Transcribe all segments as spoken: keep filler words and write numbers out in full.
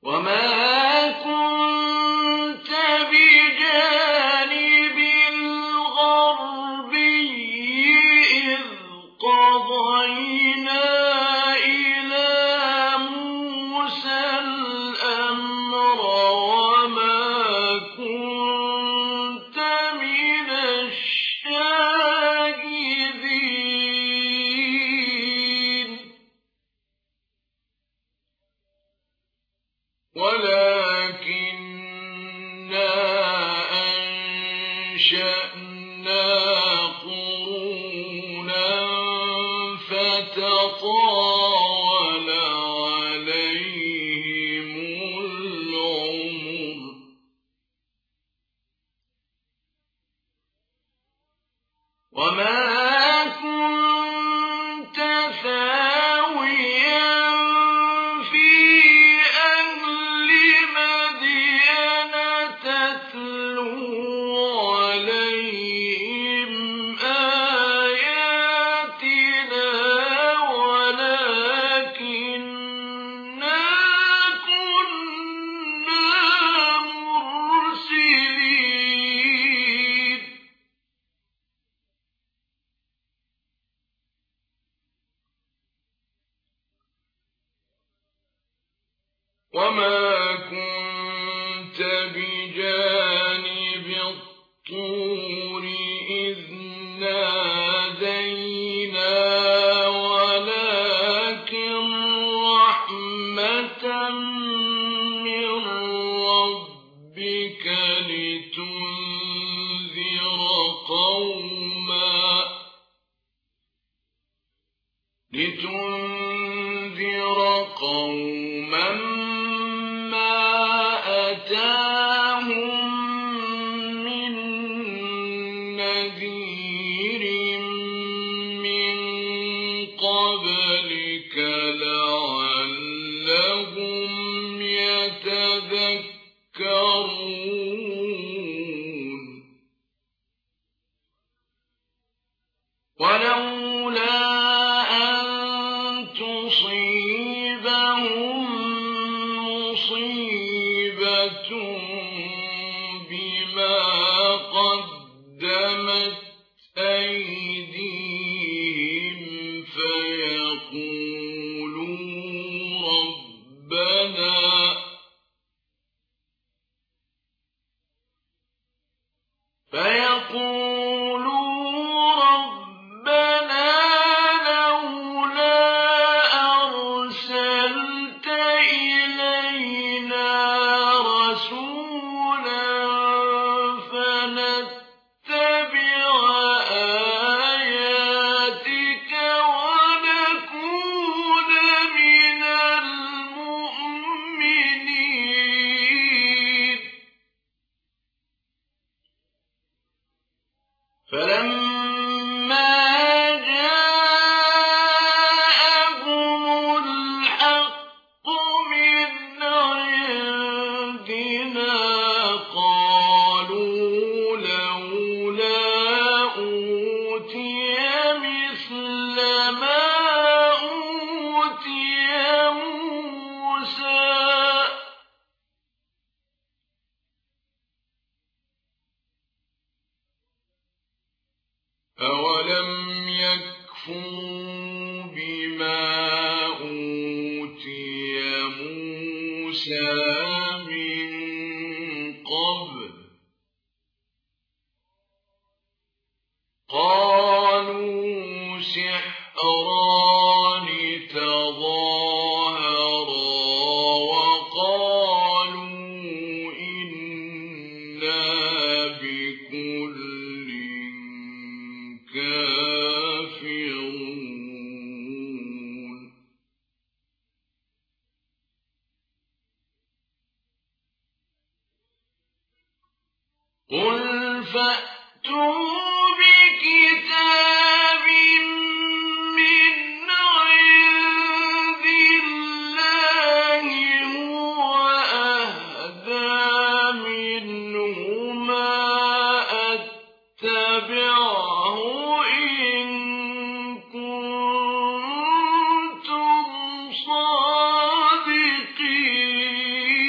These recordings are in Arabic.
وما كنت بجانب الغربي إذ قضينا إلى موسى الأمر وما كنت من الشاهدين ولكننا أنشأنا قرونا فتطاول عليهم العمر وما كنت ثاويا في أهل مدين تتلو عليهم آياتنا ولكننا كنا مرسلين وما كنت بجانب الطور إذ نادينا ولكن رحمة من ربك لتنذر قوما لتنذر قوما ما أتاهم من نذير من قبلك لعلهم يتذكرون ولولا أن تصيبهم مصيبة بما قدمت أيديهم فيقولوا ربنا فيقولوا ربنا لولا أرسلت إلينا رسولا فنتبع آياتك ونكون من المؤمنين فلما جاءهم الحق من عندنا قالوا لولا أوتي مثل ما أوتي موسى أولم يكفروا بما أوتي موسى من قبل قالوا سحران تظاهرا وقالوا إنا بكل كافرون قل فأتوا بكتاب من عند الله هو أهدى منهما أتبعه إن كنتم صادقين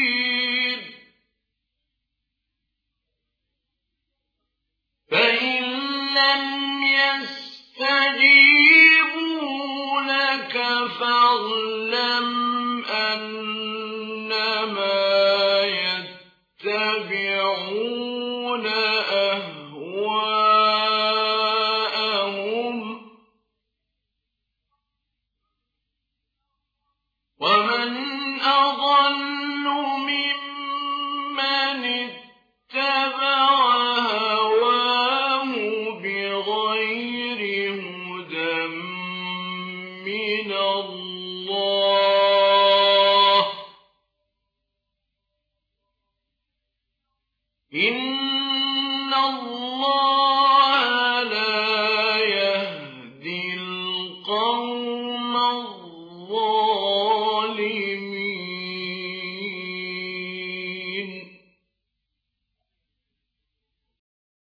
إنما يتبعون أهواءهم ومن أضل ممن اتبع هواه بغير هدى من الله إن الله